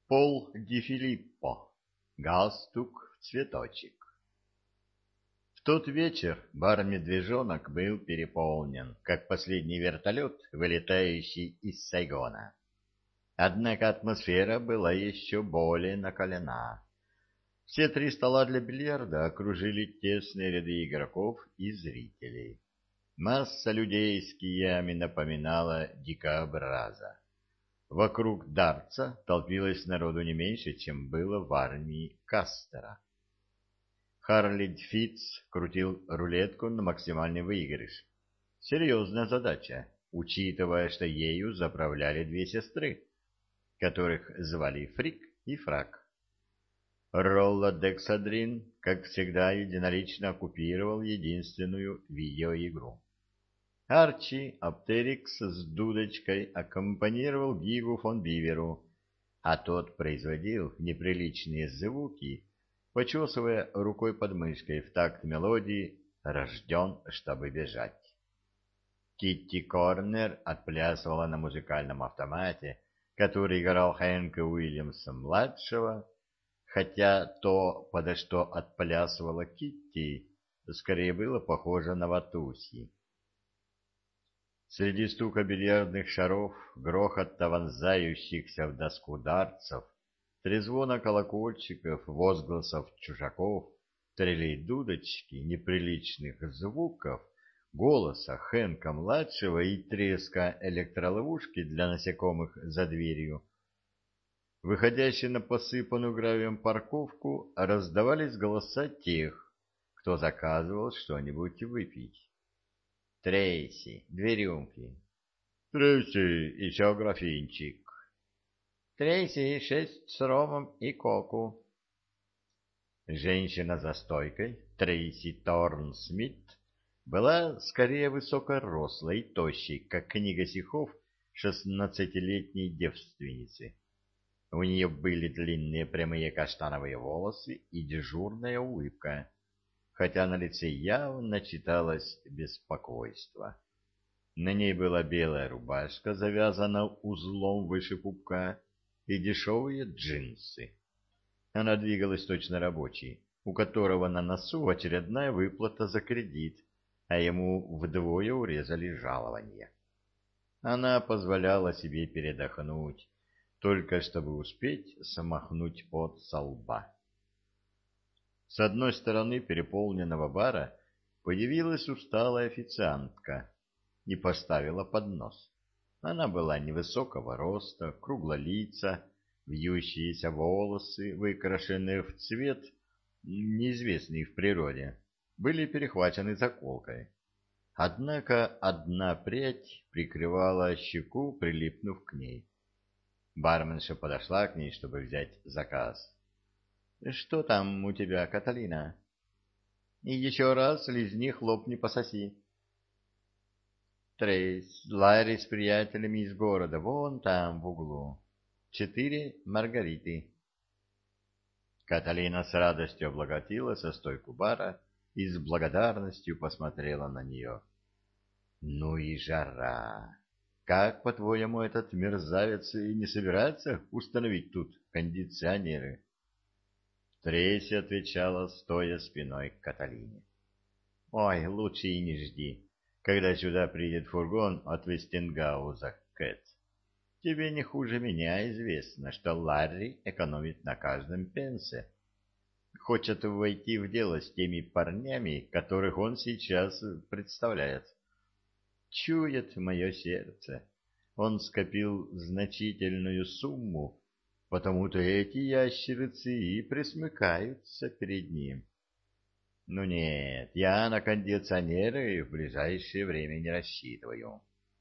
Пол Ди Филиппо. Галстук в цветочек. В тот вечер бар-медвежонок был переполнен, как последний вертолет, вылетающий из Сайгона. Однако атмосфера была еще более накалена. Все три стола для бильярда окружили тесные ряды игроков и зрителей. Масса людей с киями напоминала дикообраза. Вокруг дартса толпилось народу не меньше, чем было в армии Кастера. Харли Фитц крутил рулетку на максимальный выигрыш. Серьезная задача, учитывая, что ею заправляли две сестры, которых звали Фрик и Фрак. Ролла Дексадрин, как всегда, единолично оккупировал единственную видеоигру. Арчи Аптерикс с дудочкой аккомпанировал Гигу фон Биверу, а тот производил неприличные звуки, почесывая рукой под мышкой в такт мелодии «Рожден, чтобы бежать». Китти Корнер отплясывала на музыкальном автомате, который играл Хэнка Уильямса-младшего, хотя то, подо что отплясывала Китти, скорее было похоже на ватуси. Среди стука бильярдных шаров, грохота вонзающихся в доску дартсов, трезвона колокольчиков, возгласов чужаков, трелей дудочки, неприличных звуков, голоса Хэнка-младшего и треска электроловушки для насекомых за дверью, выходящей на посыпанную гравием парковку, раздавались голоса тех, кто заказывал что-нибудь выпить. Трейси, две рюмки. Трейси, еще графинчик. Трейси, 6 с ромом и коку. Женщина за стойкой, Трейси Торн-Смит, была скорее высокорослой и тощей, как книга стихов 16-летней девственницы. У нее были длинные прямые каштановые волосы и дежурная улыбка, хотя на лице явно читалось беспокойство. На ней была белая рубашка, завязана узлом выше пупка, и дешевые джинсы. Она двигалась точно рабочий, у которого на носу очередная выплата за кредит, а ему вдвое урезали жалование. Она позволяла себе передохнуть, только чтобы успеть смахнуть пот со лба. С одной стороны переполненного бара появилась усталая официантка и поставила поднос. Она была невысокого роста, круглолица, вьющиеся волосы, выкрашенные в цвет, неизвестный в природе, были перехвачены заколкой. Однако одна прядь прикрывала щеку, прилипнув к ней. Барменша подошла к ней, чтобы взять заказ. «Что там у тебя, Каталина?» «И еще раз лизни, хлопни, пососи». «Трейс, Ларри с приятелями из города, вон там, в углу. 4 маргариты». Каталина с радостью облаготила со стойку бара и с благодарностью посмотрела на нее. «Ну и жара! Как, по-твоему, этот мерзавец и не собирается установить тут кондиционеры?» Трейси отвечала, стоя спиной к Каталине. «Ой, лучше и не жди, когда сюда приедет фургон от Вестингауза, Кэт. Тебе не хуже меня известно, что Ларри экономит на каждом пенсе. Хочет войти в дело с теми парнями, которых он сейчас представляет. Чует мое сердце. Он скопил значительную сумму, потому-то эти ящерицы и пресмыкаются перед ним. Ну нет, я на кондиционеры в ближайшее время не рассчитываю».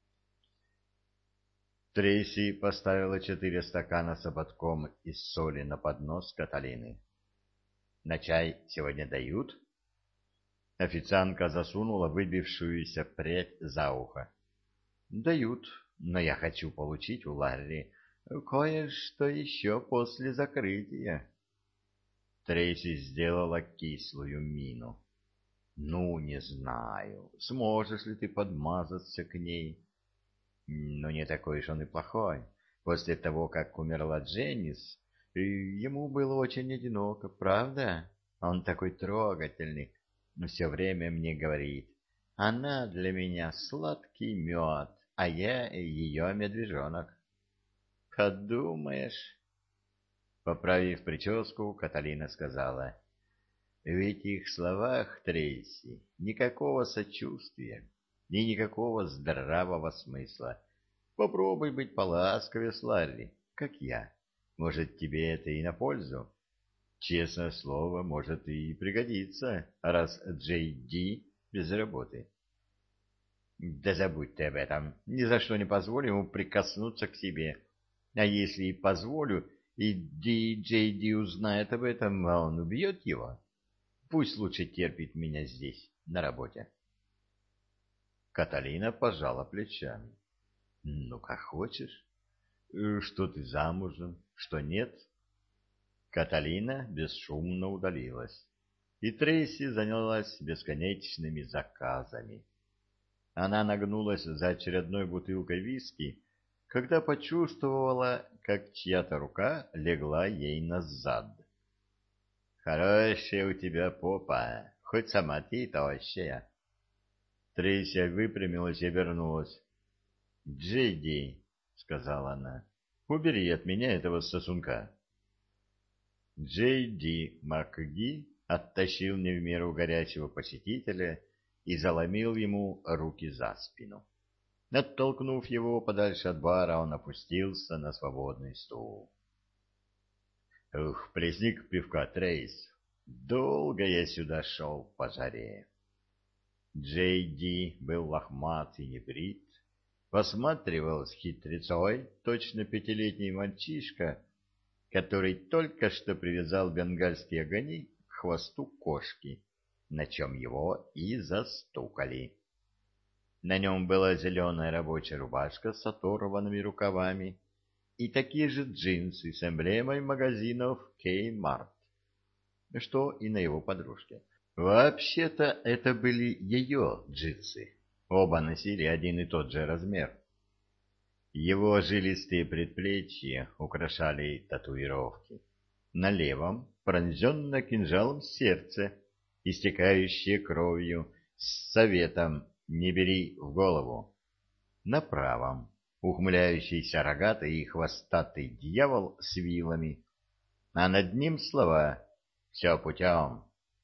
Трейси поставила 4 стакана с ободком из соли на поднос Каталины. «На чай сегодня дают?» Официантка засунула выбившуюся прядь за ухо. «Дают, но я хочу получить у Ларри кое-что еще после закрытия». Трейси сделала кислую мину. «Ну, не знаю, сможешь ли ты подмазаться к ней?» «Ну, не такой уж он и плохой. После того, как умерла Дженнис, И ему было очень одиноко, правда? Он такой трогательный, но все время мне говорит: она для меня сладкий мед, а я ее медвежонок. Подумаешь. Поправив прическу, Каталина сказала: в этих словах, Трейси, никакого сочувствия и никакого здравого смысла. Попробуй быть поласковее с Ларри, как я. Может, тебе это и на пользу. Честное слово, может и пригодится, раз Джей Ди без работы. Да забудь ты об этом. Ни за что не позволю ему прикоснуться к себе. А если и позволю, и Джей Ди узнает об этом, а он убьет его. Пусть лучше терпит меня здесь, на работе. Каталина пожала плечами. Ну, как хочешь. Что ты замужем, что нет? Каталина бесшумно удалилась, и Трейси занялась бесконечными заказами. Она нагнулась за очередной бутылкой виски, когда почувствовала, как чья-то рука легла ей на зад. «Хорошая у тебя попа, хоть сама ты тощая». Трейси выпрямилась и обернулась. «Джейди», — сказала она, — «убери от меня этого сосунка». Джей Ди МакГи оттащил не в меру горячего посетителя и заломил ему руки за спину. Оттолкнув его подальше от бара, он опустился на свободный стул. «Ух, плесни-ка пивка, Трейс. Долго я сюда шел по жаре». Джей Ди был лохмат и небрит, посматривал с хитрецой, точно пятилетний мальчишка, который только что привязал бенгальские огонь к хвосту кошки, на чем его и застукали. На нем была зеленая рабочая рубашка с оторванными рукавами и такие же джинсы с эмблемой магазинов Kmart, что и на его подружке. Вообще-то это были ее джинсы. Оба носили один и тот же размер. Его жилистые предплечья украшали татуировки. На левом пронзенно кинжалом сердце, истекающее кровью, с советом «не бери в голову». На правом ухмыляющийся рогатый и хвостатый дьявол с вилами, а над ним слова «все путем».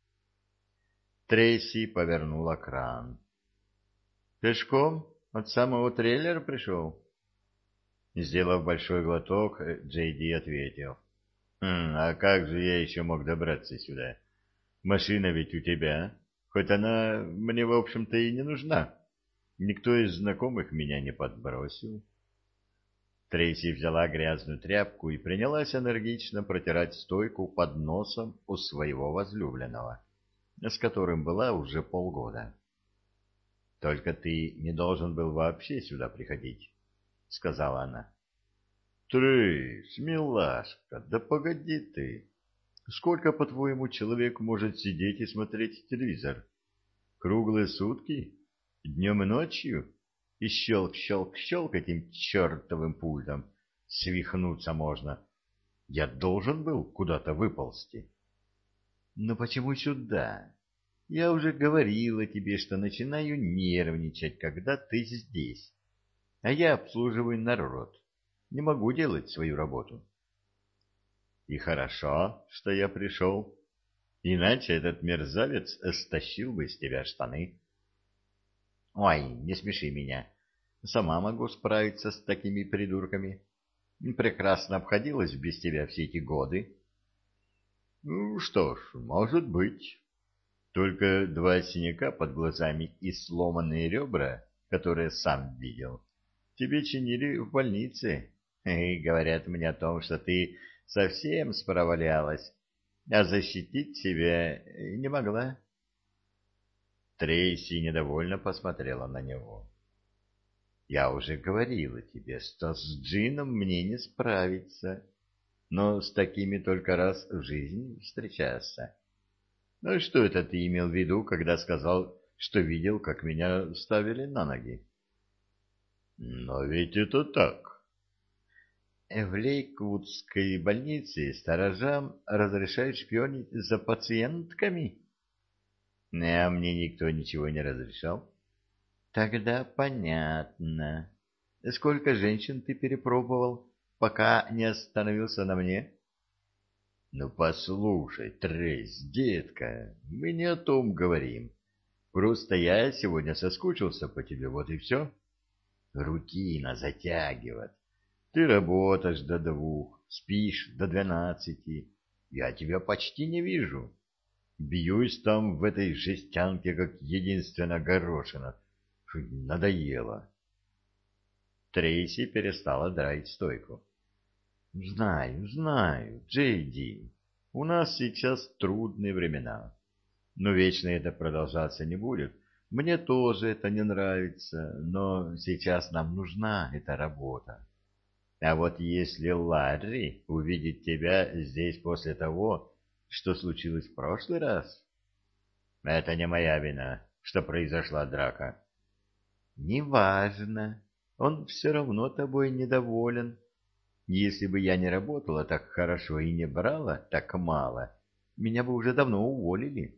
Трейси повернула кран. «Пешком от самого трейлера пришел?» Сделав большой глоток, Джейди ответил: а как же я еще мог добраться сюда? Машина ведь у тебя, хоть она мне, в общем-то, и не нужна. Никто из знакомых меня не подбросил». Трейси взяла грязную тряпку и принялась энергично протирать стойку под носом у своего возлюбленного, с которым была уже полгода. «Только ты не должен был вообще сюда приходить», — сказала она. «Трейс, милашка, да погоди ты. Сколько, по-твоему, человек может сидеть и смотреть телевизор? Круглые сутки? Днем и ночью? И щелк-щелк-щелк этим чертовым пультом. Свихнуться можно. Я должен был куда-то выползти». «Но почему сюда? Я уже говорила тебе, что начинаю нервничать, когда ты здесь. А я обслуживаю народ. Не могу делать свою работу». «И хорошо, что я пришел. Иначе этот мерзавец стащил бы с тебя штаны». «Ой, не смеши меня. Сама могу справиться с такими придурками. Прекрасно обходилась без тебя все эти годы». «Ну, что ж, может быть. Только 2 синяка под глазами и сломанные ребра, которые сам видел, тебе чинили в больнице. И говорят мне о том, что ты совсем справлялась, а защитить себя не могла». Трейси недовольно посмотрела на него. «Я уже говорила тебе, что с Джином мне не справиться, но с такими только раз в жизни встречаться. Ну и что это ты имел в виду, когда сказал, что видел, как меня ставили на ноги?» «Но ведь это так». В Лейквудской больнице сторожам разрешают шпионить за пациентками? А мне никто ничего не разрешал. Тогда понятно. Сколько женщин ты перепробовал, пока не остановился на мне? Ну, послушай, Трейс, детка, мы не о том говорим. Просто я сегодня соскучился по тебе, вот и все. Рутина затягивает. Ты работаешь до 2, спишь до 12. Я тебя почти не вижу. Бьюсь там в этой жестянке, как единственная горошина. Фу, надоело. Трейси перестала драить стойку. Знаю, знаю, Джейди, у нас сейчас трудные времена. Но вечно это продолжаться не будет. Мне тоже это не нравится, но сейчас нам нужна эта работа. А вот если Ларри увидит тебя здесь после того, что случилось в прошлый раз, это не моя вина, что произошла драка. Неважно, он все равно тобой недоволен. Если бы я не работала так хорошо и не брала так мало, меня бы уже давно уволили.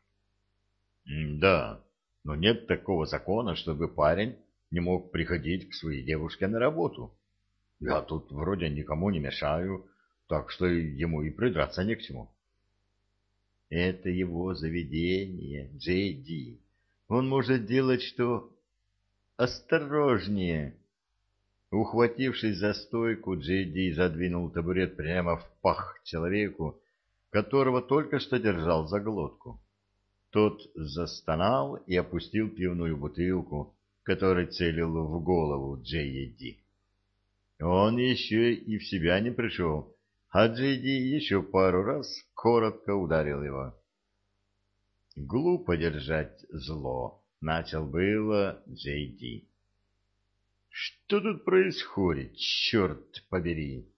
Да, но нет такого закона, чтобы парень не мог приходить к своей девушке на работу. Я тут вроде никому не мешаю, так что ему и придраться не к чему. Это его заведение, Джей Ди. Он может делать, что... Осторожнее! Ухватившись за стойку, Джей Ди задвинул табурет прямо в пах человеку, которого только что держал за глотку. Тот застонал и опустил пивную бутылку, который целил в голову Джей Ди. Он еще и в себя не пришел, а Джей Ди еще пару раз коротко ударил его. «Глупо держать зло», — начал было Джей Ди. «Что тут происходит, черт побери?»